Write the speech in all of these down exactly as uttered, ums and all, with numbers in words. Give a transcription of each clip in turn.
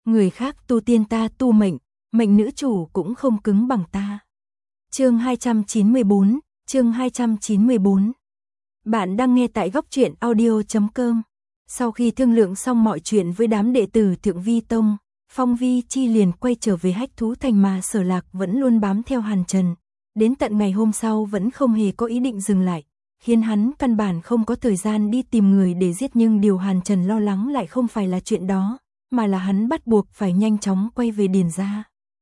người khác tu tiên ta tu mệnh, mệnh nữ chủ cũng không cứng bằng ta. Chương hai trăm chín mươi bốn, chương hai trăm chín mươi bốn. Bạn đang nghe tại góc truyện audio chấm com. Sau khi thương lượng xong mọi chuyện với đám đệ tử Thượng Vi Tông, Phong Vi Chi liền quay trở về Hách Thú Thành mà Sở Lạc vẫn luôn bám theo Hàn Trần. Đến tận ngày hôm sau vẫn không hề có ý định dừng lại, khiến hắn căn bản không có thời gian đi tìm người để giết, nhưng điều Hàn Trần lo lắng lại không phải là chuyện đó, mà là hắn bắt buộc phải nhanh chóng quay về Điền gia.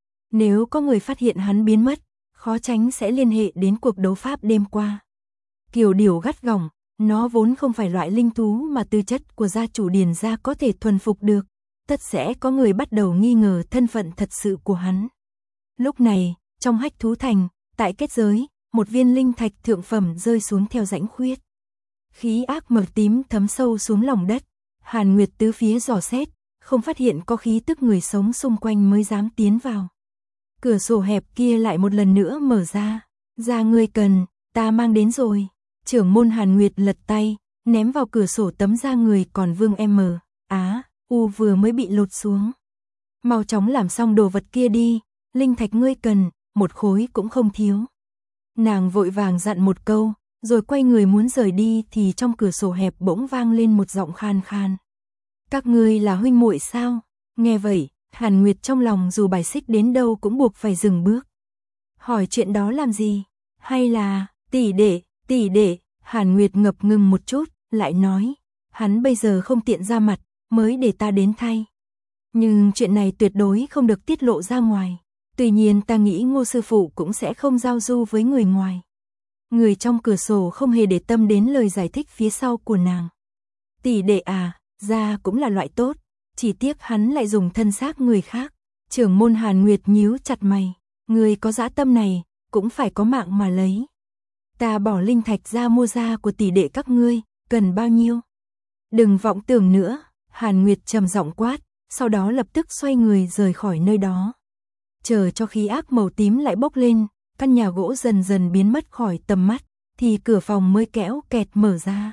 Nếu có người phát hiện hắn biến mất, khó tránh sẽ liên hệ đến cuộc đấu pháp đêm qua. Kiều Điểu gắt gỏng, nó vốn không phải loại linh thú mà tư chất của gia chủ Điền gia có thể thuần phục được, tất sẽ có người bắt đầu nghi ngờ thân phận thật sự của hắn. Lúc này, trong Hách Thú Thành, tại kết giới, một viên linh thạch thượng phẩm rơi xuống theo rãnh khuyết. Khí ác màu tím thấm sâu xuống lòng đất, Hàn Nguyệt tứ phía dò xét, không phát hiện có khí tức người sống xung quanh mới dám tiến vào. Cửa sổ hẹp kia lại một lần nữa mở ra, ra ngươi cần, ta mang đến rồi. Trưởng môn Hàn Nguyệt lật tay, ném vào cửa sổ tấm da người còn vương M, Á, U vừa mới bị lột xuống. Mau chóng làm xong đồ vật kia đi, linh thạch ngươi cần, một khối cũng không thiếu. Nàng vội vàng dặn một câu, rồi quay người muốn rời đi thì trong cửa sổ hẹp bỗng vang lên một giọng khan khan. Các ngươi là huynh muội sao? Nghe vậy, Hàn Nguyệt trong lòng dù bài xích đến đâu cũng buộc phải dừng bước. Hỏi chuyện đó làm gì? Hay là, tỷ đệ, tỷ đệ, Hàn Nguyệt ngập ngừng một chút, lại nói, hắn bây giờ không tiện ra mặt, mới để ta đến thay. Nhưng chuyện này tuyệt đối không được tiết lộ ra ngoài. Tuy nhiên ta nghĩ Ngô sư phụ cũng sẽ không giao du với người ngoài. Người trong cửa sổ không hề để tâm đến lời giải thích phía sau của nàng. Tỷ đệ à, ra cũng là loại tốt, chỉ tiếc hắn lại dùng thân xác người khác. Trưởng môn Hàn Nguyệt nhíu chặt mày, người có dã tâm này, cũng phải có mạng mà lấy. Ta bỏ linh thạch ra mua da của tỷ đệ các ngươi, cần bao nhiêu? Đừng vọng tưởng nữa, Hàn Nguyệt trầm giọng quát, sau đó lập tức xoay người rời khỏi nơi đó. Chờ cho khí ác màu tím lại bốc lên, căn nhà gỗ dần dần biến mất khỏi tầm mắt, thì cửa phòng mới kéo kẹt mở ra.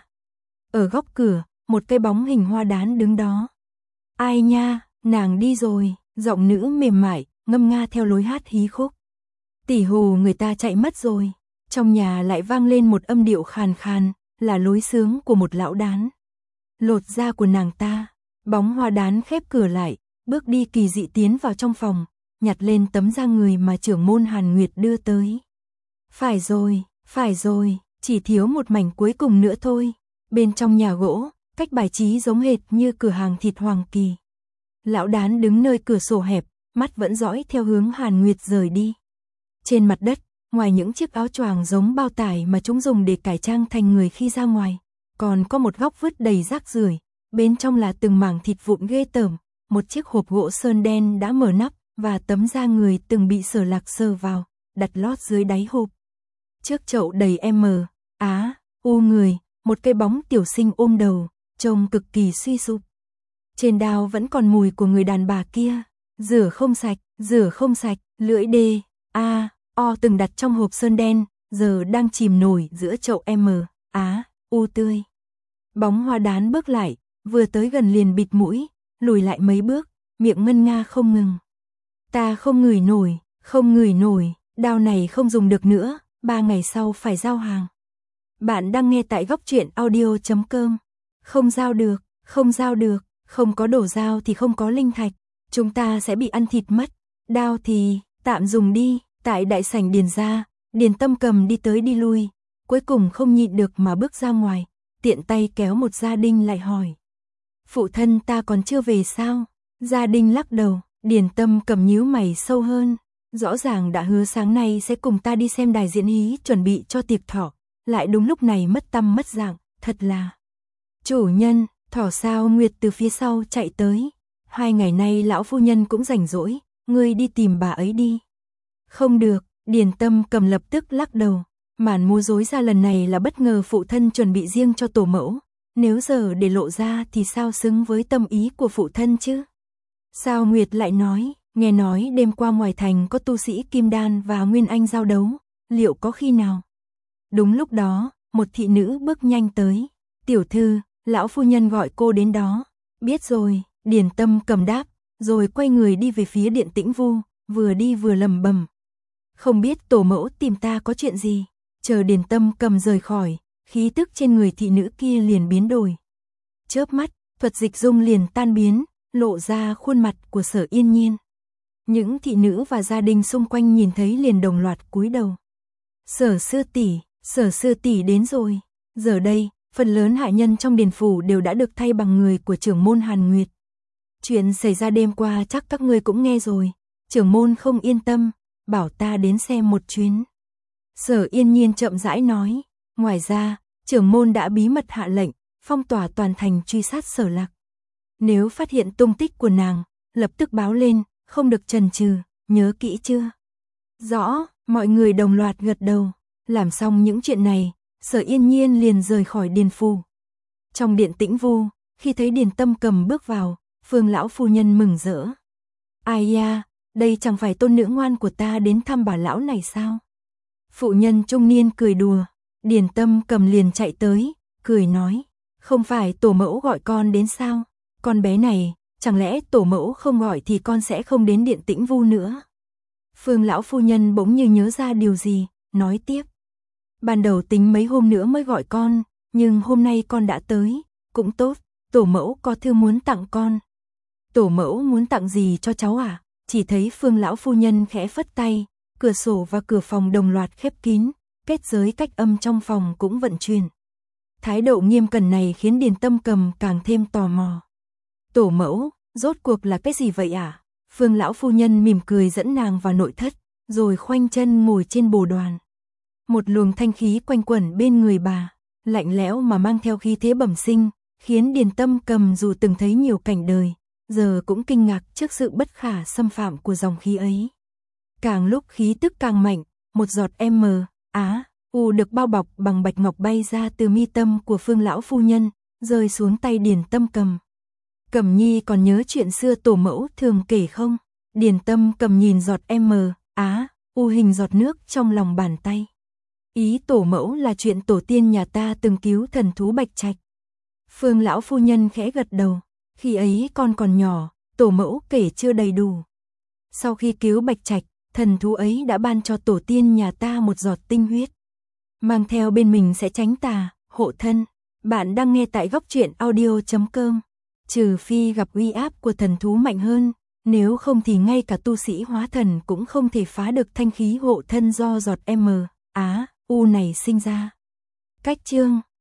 Ở góc cửa, một cây bóng hình hoa đán đứng đó. Ai nha, nàng đi rồi, giọng nữ mềm mại, ngâm nga theo lối hát hí khúc. Tỷ hù người ta chạy mất rồi. Trong nhà lại vang lên một âm điệu khàn khàn, là lối sướng của một lão đán. Lột da của nàng ta, bóng hoa đán khép cửa lại, bước đi kỳ dị tiến vào trong phòng, nhặt lên tấm da người mà trưởng môn Hàn Nguyệt đưa tới. Phải rồi, phải rồi, chỉ thiếu một mảnh cuối cùng nữa thôi. Bên trong nhà gỗ, cách bài trí giống hệt như cửa hàng thịt Hoàng Kỳ. Lão đán đứng nơi cửa sổ hẹp, mắt vẫn dõi theo hướng Hàn Nguyệt rời đi. Trên mặt đất, ngoài những chiếc áo choàng giống bao tải mà chúng dùng để cải trang thành người khi ra ngoài, còn có một góc vứt đầy rác rưởi, bên trong là từng mảng thịt vụn ghê tởm, một chiếc hộp gỗ sơn đen đã mở nắp và tấm da người từng bị Sở Lạc sờ vào, đặt lót dưới đáy hộp. Trước chậu đầy M, Á, U người, một cây bóng tiểu sinh ôm đầu, trông cực kỳ suy sụp. Trên đao vẫn còn mùi của người đàn bà kia, rửa không sạch, rửa không sạch, lưỡi D, A, O từng đặt trong hộp sơn đen, giờ đang chìm nổi giữa chậu M, Á, U tươi. Bóng hoa đán bước lại, vừa tới gần liền bịt mũi, lùi lại mấy bước, miệng ngân nga không ngừng. Ta không ngửi nổi, không ngửi nổi, đao này không dùng được nữa, ba ngày sau phải giao hàng. Bạn đang nghe tại góc truyện audio chấm com. Không giao được, không giao được, không có đồ giao thì không có linh thạch, chúng ta sẽ bị ăn thịt mất. Đao thì, tạm dùng đi. Tại đại sảnh Điền gia, Điền Tâm Cầm đi tới đi lui, cuối cùng không nhịn được mà bước ra ngoài, tiện tay kéo một gia đình lại hỏi. Phụ thân ta còn chưa về sao? Gia đình lắc đầu, Điền Tâm Cầm nhíu mày sâu hơn, rõ ràng đã hứa sáng nay sẽ cùng ta đi xem đài diễn hí chuẩn bị cho tiệc thọ, lại đúng lúc này mất tâm mất dạng, thật là. Chủ nhân, Thỏ Sao Nguyệt từ phía sau chạy tới, hai ngày nay lão phu nhân cũng rảnh rỗi, ngươi đi tìm bà ấy đi. Không được, Điền Tâm Cầm lập tức lắc đầu, màn múa rối ra lần này là bất ngờ phụ thân chuẩn bị riêng cho tổ mẫu, nếu giờ để lộ ra thì sao xứng với tâm ý của phụ thân chứ? Sao Nguyệt lại nói, nghe nói đêm qua ngoài thành có tu sĩ Kim Đan và Nguyên Anh giao đấu, liệu có khi nào? Đúng lúc đó, một thị nữ bước nhanh tới, tiểu thư, lão phu nhân gọi cô đến đó, biết rồi, Điền Tâm Cầm đáp, rồi quay người đi về phía Điện Tĩnh Vu, vừa đi vừa lẩm bẩm. Không biết tổ mẫu tìm ta có chuyện gì, chờ Điền Tâm Cầm rời khỏi, khí tức trên người thị nữ kia liền biến đổi. Chớp mắt, thuật dịch dung liền tan biến, lộ ra khuôn mặt của Sở Yên Nhiên. Những thị nữ và gia đình xung quanh nhìn thấy liền đồng loạt cúi đầu. Sở sư tỷ, Sở sư tỷ đến rồi. Giờ đây, phần lớn hạ nhân trong điền phủ đều đã được thay bằng người của trưởng môn Hàn Nguyệt. Chuyện xảy ra đêm qua chắc các ngươi cũng nghe rồi, trưởng môn không yên tâm, bảo ta đến xem một chuyến. Sở Yên Nhiên chậm rãi nói, ngoài ra, trưởng môn đã bí mật hạ lệnh, phong tỏa toàn thành truy sát Sở Lạc. Nếu phát hiện tung tích của nàng, lập tức báo lên, không được chần chừ, nhớ kỹ chưa? Rõ, mọi người đồng loạt gật đầu. Làm xong những chuyện này, Sở Yên Nhiên liền rời khỏi điền phủ. Trong Điện Tĩnh Vu, khi thấy Điền Tâm Cầm bước vào, Phương lão phu nhân mừng rỡ. Ai ya, đây chẳng phải tôn nữ ngoan của ta đến thăm bà lão này sao? Phụ nhân trung niên cười đùa, Điền Tâm Cầm liền chạy tới, cười nói, không phải tổ mẫu gọi con đến sao? Con bé này, chẳng lẽ tổ mẫu không gọi thì con sẽ không đến Điện Tĩnh Vu nữa? Phương lão phu nhân bỗng như nhớ ra điều gì, nói tiếp. Ban đầu tính mấy hôm nữa mới gọi con, nhưng hôm nay con đã tới, cũng tốt, tổ mẫu có thư muốn tặng con. Tổ mẫu muốn tặng gì cho cháu à? Chỉ thấy Phương lão phu nhân khẽ phất tay, cửa sổ và cửa phòng đồng loạt khép kín, kết giới cách âm trong phòng cũng vận chuyển. Thái độ nghiêm cẩn này khiến Điền Tâm Cầm càng thêm tò mò. Tổ mẫu, rốt cuộc là cái gì vậy à? Phương lão phu nhân mỉm cười dẫn nàng vào nội thất, rồi khoanh chân ngồi trên bồ đoàn. Một luồng thanh khí quanh quẩn bên người bà, lạnh lẽo mà mang theo khí thế bẩm sinh, khiến Điền Tâm Cầm dù từng thấy nhiều cảnh đời, giờ cũng kinh ngạc trước sự bất khả xâm phạm của dòng khí ấy. Càng lúc khí tức càng mạnh, một giọt M, Á, U được bao bọc bằng bạch ngọc bay ra từ mi tâm của Phương lão phu nhân, rơi xuống tay Điền Tâm Cầm. Cẩm Nhi còn nhớ chuyện xưa tổ mẫu thường kể không? Điền Tâm Cầm nhìn giọt M, Á, U hình giọt nước trong lòng bàn tay. Ý tổ mẫu là chuyện tổ tiên nhà ta từng cứu thần thú Bạch Trạch. Phương lão phu nhân khẽ gật đầu, khi ấy con còn nhỏ, tổ mẫu kể chưa đầy đủ. Sau khi cứu Bạch Trạch, thần thú ấy đã ban cho tổ tiên nhà ta một giọt tinh huyết. Mang theo bên mình sẽ tránh tà, hộ thân. Bạn đang nghe tại góc truyện audio chấm com. Trừ phi gặp uy áp của thần thú mạnh hơn, nếu không thì ngay cả tu sĩ hóa thần cũng không thể phá được thanh khí hộ thân do giọt M, Á, U này sinh ra. Cách chương